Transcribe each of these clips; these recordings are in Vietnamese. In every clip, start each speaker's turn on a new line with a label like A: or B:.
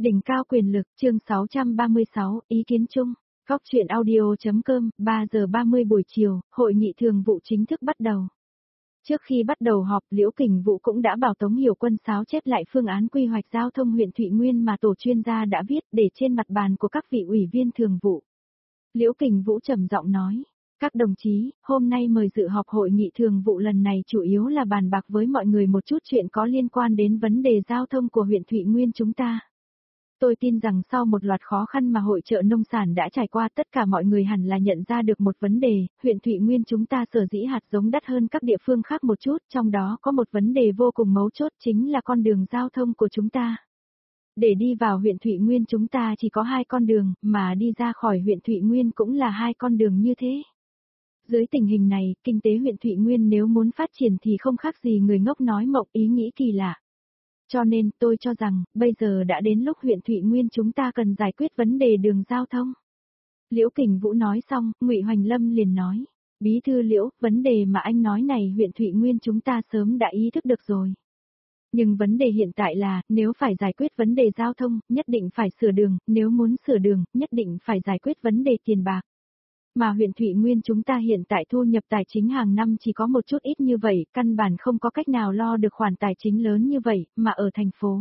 A: Đỉnh cao quyền lực, chương 636, ý kiến chung. Góc chuyện audio.com, 3 giờ 30 buổi chiều, hội nghị thường vụ chính thức bắt đầu. Trước khi bắt đầu họp, Liễu Kình Vũ cũng đã bảo Tống Hiểu Quân sáo chép lại phương án quy hoạch giao thông huyện Thụy Nguyên mà tổ chuyên gia đã viết để trên mặt bàn của các vị ủy viên thường vụ. Liễu Kình Vũ trầm giọng nói, các đồng chí, hôm nay mời dự họp hội nghị thường vụ lần này chủ yếu là bàn bạc với mọi người một chút chuyện có liên quan đến vấn đề giao thông của huyện Thụy Nguyên chúng ta. Tôi tin rằng sau một loạt khó khăn mà hội chợ nông sản đã trải qua, tất cả mọi người hẳn là nhận ra được một vấn đề, huyện Thụy Nguyên chúng ta sở dĩ hạt giống đắt hơn các địa phương khác một chút, trong đó có một vấn đề vô cùng mấu chốt chính là con đường giao thông của chúng ta. Để đi vào huyện Thụy Nguyên chúng ta chỉ có 2 con đường, mà đi ra khỏi huyện Thụy Nguyên cũng là 2 con đường như thế. Dưới tình hình này, kinh tế huyện Thụy Nguyên nếu muốn phát triển thì không khác gì người ngốc nói mộng, ý nghĩ kỳ lạ. Cho nên, tôi cho rằng, bây giờ đã đến lúc huyện Thụy Nguyên chúng ta cần giải quyết vấn đề đường giao thông. Liễu Kình Vũ nói xong, Ngụy Hoành Lâm liền nói, Bí thư Liễu, vấn đề mà anh nói này huyện Thụy Nguyên chúng ta sớm đã ý thức được rồi. Nhưng vấn đề hiện tại là, nếu phải giải quyết vấn đề giao thông, nhất định phải sửa đường, nếu muốn sửa đường, nhất định phải giải quyết vấn đề tiền bạc. Mà huyện Thụy Nguyên chúng ta hiện tại thu nhập tài chính hàng năm chỉ có một chút ít như vậy, căn bản không có cách nào lo được khoản tài chính lớn như vậy, mà ở thành phố.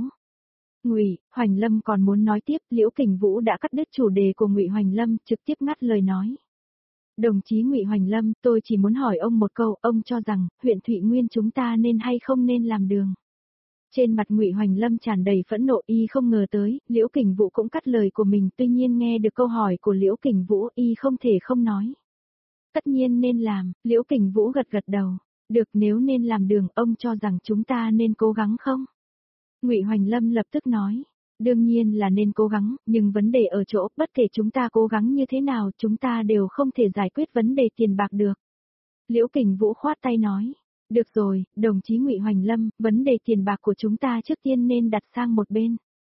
A: Ngụy Hoành Lâm còn muốn nói tiếp, Liễu Kình Vũ đã cắt đứt chủ đề của Ngụy Hoành Lâm, trực tiếp ngắt lời nói. Đồng chí Ngụy Hoành Lâm, tôi chỉ muốn hỏi ông một câu, ông cho rằng, huyện Thụy Nguyên chúng ta nên hay không nên làm đường? Trên mặt Ngụy Hoành Lâm tràn đầy phẫn nộ, y không ngờ tới, Liễu Kình Vũ cũng cắt lời của mình, tuy nhiên nghe được câu hỏi của Liễu Kình Vũ, y không thể không nói. Tất nhiên nên làm, Liễu Kình Vũ gật gật đầu. Được, nếu nên làm đường, ông cho rằng chúng ta nên cố gắng không? Ngụy Hoành Lâm lập tức nói, đương nhiên là nên cố gắng, nhưng vấn đề ở chỗ, bất kể chúng ta cố gắng như thế nào, chúng ta đều không thể giải quyết vấn đề tiền bạc được. Liễu Kình Vũ khoát tay nói. Được rồi, đồng chí Ngụy Hoành Lâm, vấn đề tiền bạc của chúng ta trước tiên nên đặt sang một bên.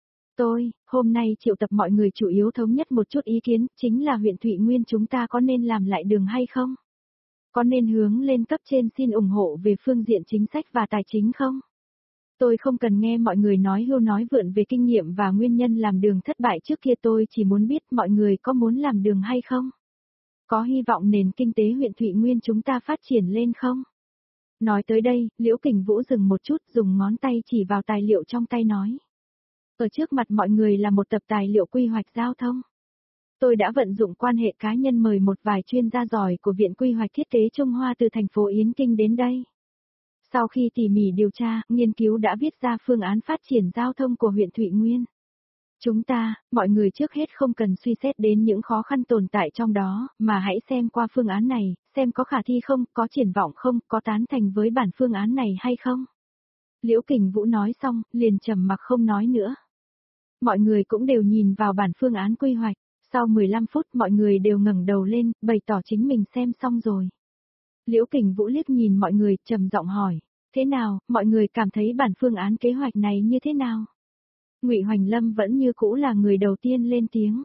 A: Hôm nay triệu tập mọi người chủ yếu thống nhất một chút ý kiến, chính là huyện Thụy Nguyên chúng ta có nên làm lại đường hay không? Có nên hướng lên cấp trên xin ủng hộ về phương diện chính sách và tài chính không? Tôi không cần nghe mọi người nói hưu nói vượn về kinh nghiệm và nguyên nhân làm đường thất bại trước kia, tôi chỉ muốn biết mọi người có muốn làm đường hay không? Có hy vọng nền kinh tế huyện Thụy Nguyên chúng ta phát triển lên không? Nói tới đây, Liễu Kình Vũ dừng một chút, dùng ngón tay chỉ vào tài liệu trong tay nói. Ở trước mặt mọi người là một tập tài liệu quy hoạch giao thông. Tôi đã vận dụng quan hệ cá nhân mời một vài chuyên gia giỏi của Viện Quy hoạch Thiết kế Trung Hoa từ thành phố Yến Kinh đến đây. Sau khi tỉ mỉ điều tra, nghiên cứu đã viết ra phương án phát triển giao thông của huyện Thụy Nguyên. Chúng ta, mọi người trước hết không cần suy xét đến những khó khăn tồn tại trong đó, mà hãy xem qua phương án này, xem có khả thi không, có triển vọng không, có tán thành với bản phương án này hay không. Liễu Kình Vũ nói xong, liền trầm mặc không nói nữa. Mọi người cũng đều nhìn vào bản phương án quy hoạch, sau 15 phút mọi người đều ngẩng đầu lên, bày tỏ chính mình xem xong rồi. Liễu Kình Vũ liếc nhìn mọi người, trầm giọng hỏi, thế nào, mọi người cảm thấy bản phương án kế hoạch này như thế nào? Ngụy Hoành Lâm vẫn như cũ là người đầu tiên lên tiếng.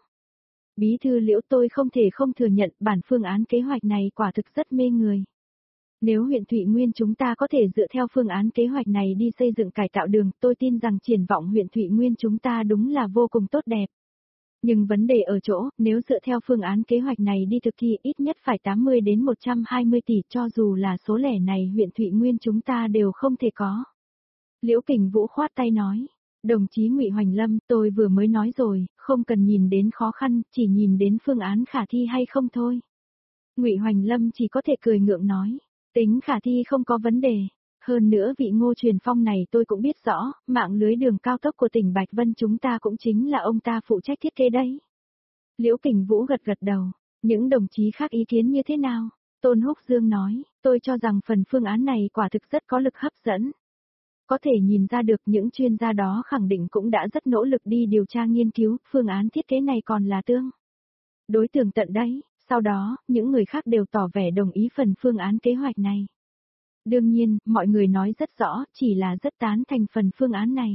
A: Bí thư Liễu, tôi không thể không thừa nhận bản phương án kế hoạch này quả thực rất mê người. Nếu huyện Thụy Nguyên chúng ta có thể dựa theo phương án kế hoạch này đi xây dựng cải tạo đường, tôi tin rằng triển vọng huyện Thụy Nguyên chúng ta đúng là vô cùng tốt đẹp. Nhưng vấn đề ở chỗ, nếu dựa theo phương án kế hoạch này đi thực thi ít nhất phải 80 đến 120 tỷ, cho dù là số lẻ này huyện Thụy Nguyên chúng ta đều không thể có. Liễu Kình Vũ khoát tay nói. Đồng chí Ngụy Hoành Lâm, tôi vừa mới nói rồi, không cần nhìn đến khó khăn, chỉ nhìn đến phương án khả thi hay không thôi. Ngụy Hoành Lâm chỉ có thể cười ngượng nói, tính khả thi không có vấn đề. Hơn nữa vị Ngô Truyền Phong này tôi cũng biết rõ, mạng lưới đường cao tốc của tỉnh Bạch Vân chúng ta cũng chính là ông ta phụ trách thiết kế đấy. Liễu Kình Vũ gật gật đầu, những đồng chí khác ý kiến như thế nào? Tôn Húc Dương nói, tôi cho rằng phần phương án này quả thực rất có lực hấp dẫn. Có thể nhìn ra được những chuyên gia đó khẳng định cũng đã rất nỗ lực đi điều tra nghiên cứu, phương án thiết kế này còn là tương đối tường tận đấy, sau đó, những người khác đều tỏ vẻ đồng ý phần phương án kế hoạch này. Đương nhiên, mọi người nói rất rõ, chỉ là rất tán thành phần phương án này.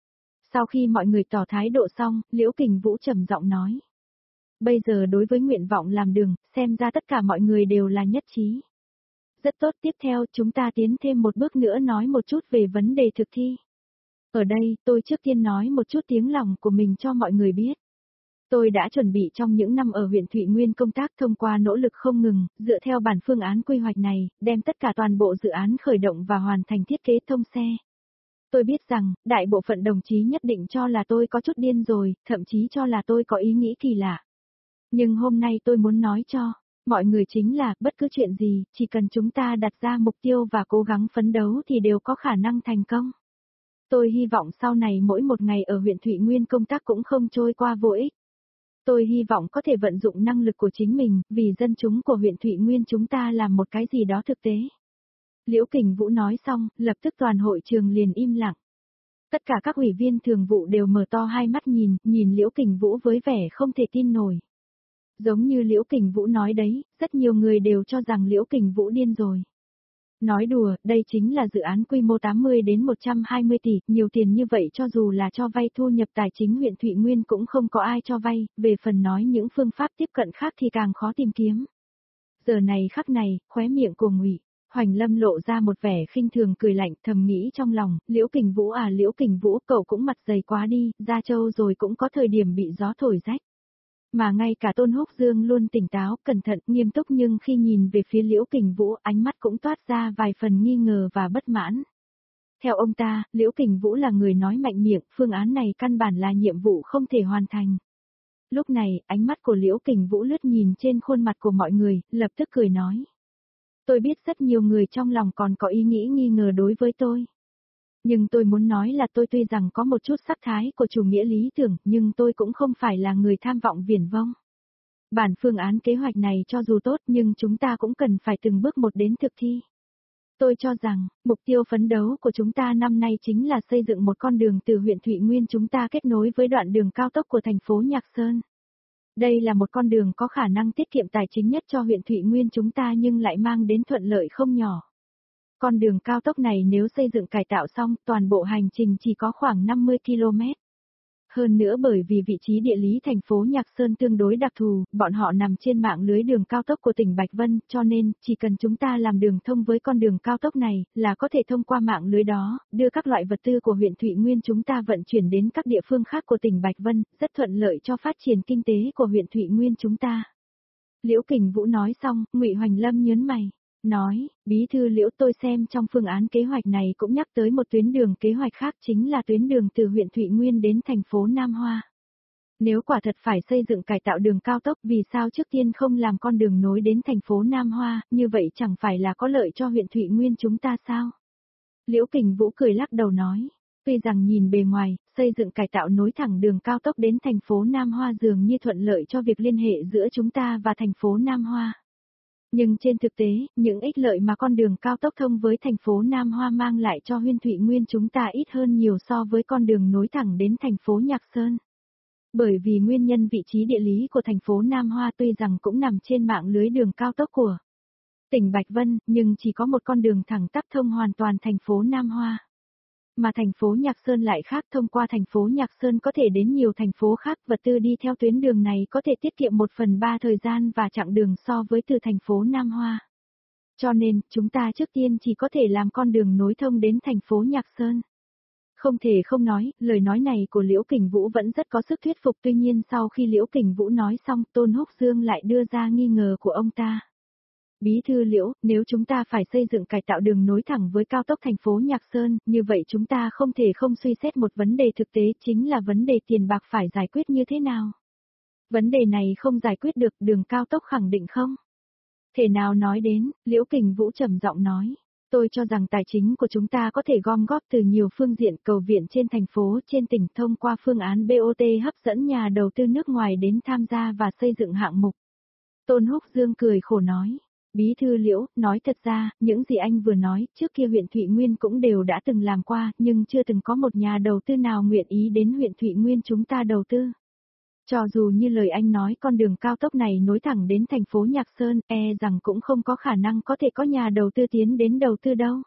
A: Sau khi mọi người tỏ thái độ xong, Liễu Kình Vũ trầm giọng nói. Bây giờ đối với nguyện vọng làm đường, xem ra tất cả mọi người đều là nhất trí. Rất tốt, tiếp theo chúng ta tiến thêm một bước nữa nói một chút về vấn đề thực thi. Ở đây, tôi trước tiên nói một chút tiếng lòng của mình cho mọi người biết. Tôi đã chuẩn bị trong những năm ở huyện Thụy Nguyên công tác thông qua nỗ lực không ngừng, dựa theo bản phương án quy hoạch này, đem tất cả toàn bộ dự án khởi động và hoàn thành thiết kế thông xe. Tôi biết rằng, đại bộ phận đồng chí nhất định cho là tôi có chút điên rồi, thậm chí cho là tôi có ý nghĩ kỳ lạ. Nhưng hôm nay tôi muốn nói cho mọi người chính là, bất cứ chuyện gì, chỉ cần chúng ta đặt ra mục tiêu và cố gắng phấn đấu thì đều có khả năng thành công. Tôi hy vọng sau này mỗi một ngày ở huyện Thụy Nguyên công tác cũng không trôi qua vô ích. Tôi hy vọng có thể vận dụng năng lực của chính mình, vì dân chúng của huyện Thụy Nguyên chúng ta làm một cái gì đó thực tế. Liễu Kình Vũ nói xong, lập tức toàn hội trường liền im lặng. Tất cả các ủy viên thường vụ đều mở to hai mắt nhìn Liễu Kình Vũ với vẻ không thể tin nổi. Giống như Liễu Kình Vũ nói đấy, rất nhiều người đều cho rằng Liễu Kình Vũ điên rồi. Nói đùa, đây chính là dự án quy mô 80 đến 120 tỷ, nhiều tiền như vậy cho dù là cho vay thu nhập tài chính huyện Thụy Nguyên cũng không có ai cho vay, về phần nói những phương pháp tiếp cận khác thì càng khó tìm kiếm. Giờ này khắc này, khóe miệng của Ngụy Hoành Lâm lộ ra một vẻ khinh thường cười lạnh, thầm nghĩ trong lòng, Liễu Kình Vũ à Liễu Kình Vũ, cậu cũng mặt dày quá đi, ra châu rồi cũng có thời điểm bị gió thổi rách. Mà ngay cả Tôn Húc Dương luôn tỉnh táo, cẩn thận, nghiêm túc nhưng khi nhìn về phía Liễu Kình Vũ, ánh mắt cũng toát ra vài phần nghi ngờ và bất mãn. Theo ông ta, Liễu Kình Vũ là người nói mạnh miệng, phương án này căn bản là nhiệm vụ không thể hoàn thành. Lúc này, ánh mắt của Liễu Kình Vũ lướt nhìn trên khuôn mặt của mọi người, lập tức cười nói. Tôi biết rất nhiều người trong lòng còn có ý nghĩ nghi ngờ đối với tôi. Nhưng tôi muốn nói là tôi tuy rằng có một chút sắc thái của chủ nghĩa lý tưởng, nhưng tôi cũng không phải là người tham vọng viển vông. Bản phương án kế hoạch này cho dù tốt nhưng chúng ta cũng cần phải từng bước một đến thực thi. Tôi cho rằng, mục tiêu phấn đấu của chúng ta năm nay chính là xây dựng một con đường từ huyện Thụy Nguyên chúng ta kết nối với đoạn đường cao tốc của thành phố Nhạc Sơn. Đây là một con đường có khả năng tiết kiệm tài chính nhất cho huyện Thụy Nguyên chúng ta nhưng lại mang đến thuận lợi không nhỏ. Con đường cao tốc này nếu xây dựng cải tạo xong, toàn bộ hành trình chỉ có khoảng 50 km. Hơn nữa bởi vì vị trí địa lý thành phố Nhạc Sơn tương đối đặc thù, bọn họ nằm trên mạng lưới đường cao tốc của tỉnh Bạch Vân, cho nên, chỉ cần chúng ta làm đường thông với con đường cao tốc này, là có thể thông qua mạng lưới đó, đưa các loại vật tư của huyện Thụy Nguyên chúng ta vận chuyển đến các địa phương khác của tỉnh Bạch Vân, rất thuận lợi cho phát triển kinh tế của huyện Thụy Nguyên chúng ta. Liễu Kình Vũ nói xong, Ngụy Hoành Lâm nhớn mày. Nói, bí thư Liễu tôi xem trong phương án kế hoạch này cũng nhắc tới một tuyến đường kế hoạch khác chính là tuyến đường từ huyện Thụy Nguyên đến thành phố Nam Hoa. Nếu quả thật phải xây dựng cải tạo đường cao tốc vì sao trước tiên không làm con đường nối đến thành phố Nam Hoa, như vậy chẳng phải là có lợi cho huyện Thụy Nguyên chúng ta sao? Liễu Kình Vũ cười lắc đầu nói, tuy rằng nhìn bề ngoài, xây dựng cải tạo nối thẳng đường cao tốc đến thành phố Nam Hoa dường như thuận lợi cho việc liên hệ giữa chúng ta và thành phố Nam Hoa. Nhưng trên thực tế, những ích lợi mà con đường cao tốc thông với thành phố Nam Hoa mang lại cho huyện Thụy Nguyên chúng ta ít hơn nhiều so với con đường nối thẳng đến thành phố Nhạc Sơn. Bởi vì nguyên nhân vị trí địa lý của thành phố Nam Hoa tuy rằng cũng nằm trên mạng lưới đường cao tốc của tỉnh Bạch Vân, nhưng chỉ có một con đường thẳng tắp thông hoàn toàn thành phố Nam Hoa. Mà thành phố Nhạc Sơn lại khác, thông qua thành phố Nhạc Sơn có thể đến nhiều thành phố khác, vật tư đi theo tuyến đường này có thể tiết kiệm 1/3 thời gian và chặng đường so với từ thành phố Nam Hoa. Cho nên, chúng ta trước tiên chỉ có thể làm con đường nối thông đến thành phố Nhạc Sơn. Không thể không nói, lời nói này của Liễu Kình Vũ vẫn rất có sức thuyết phục, tuy nhiên sau khi Liễu Kình Vũ nói xong, Tôn Húc Dương lại đưa ra nghi ngờ của ông ta. Bí thư Liễu, nếu chúng ta phải xây dựng cải tạo đường nối thẳng với cao tốc thành phố Nhạc Sơn, như vậy chúng ta không thể không suy xét một vấn đề thực tế chính là vấn đề tiền bạc phải giải quyết như thế nào. Vấn đề này không giải quyết được, đường cao tốc khẳng định không thể nào nói đến, Liễu Kình Vũ trầm giọng nói. Tôi cho rằng tài chính của chúng ta có thể gom góp từ nhiều phương diện, cầu viện trên thành phố, trên tỉnh thông qua phương án BOT hấp dẫn nhà đầu tư nước ngoài đến tham gia và xây dựng hạng mục. Tôn Húc Dương cười khổ nói. Bí thư Liễu, nói thật ra, những gì anh vừa nói, trước kia huyện Thụy Nguyên cũng đều đã từng làm qua, nhưng chưa từng có một nhà đầu tư nào nguyện ý đến huyện Thụy Nguyên chúng ta đầu tư. Cho dù như lời anh nói con đường cao tốc này nối thẳng đến thành phố Nhạc Sơn, rằng cũng không có khả năng có thể có nhà đầu tư tiến đến đầu tư đâu.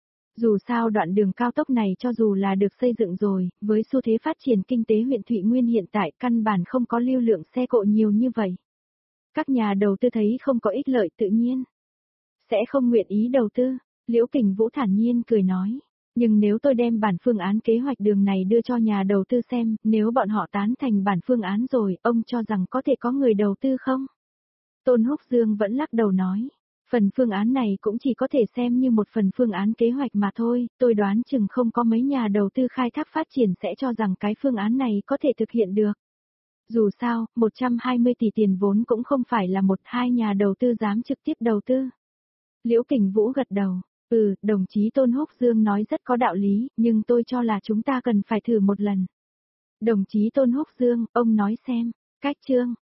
A: Dù sao đoạn đường cao tốc này cho dù là được xây dựng rồi, với xu thế phát triển kinh tế huyện Thụy Nguyên hiện tại căn bản không có lưu lượng xe cộ nhiều như vậy. Các nhà đầu tư thấy không có ích lợi tự nhiên sẽ không nguyện ý đầu tư, Liễu Kình Vũ thản nhiên cười nói. Nhưng nếu tôi đem bản phương án kế hoạch đường này đưa cho nhà đầu tư xem, nếu bọn họ tán thành bản phương án rồi, ông cho rằng có thể có người đầu tư không? Tôn Húc Dương vẫn lắc đầu nói. Phần phương án này cũng chỉ có thể xem như một phần phương án kế hoạch mà thôi, tôi đoán chừng không có mấy nhà đầu tư khai thác phát triển sẽ cho rằng cái phương án này có thể thực hiện được. Dù sao, 120 tỷ tiền vốn cũng không phải là một hai nhà đầu tư dám trực tiếp đầu tư. Liễu Kình Vũ gật đầu. Đồng chí Tôn Húc Dương nói rất có đạo lý, nhưng tôi cho là chúng ta cần phải thử một lần. Đồng chí Tôn Húc Dương, ông nói xem. Cách chương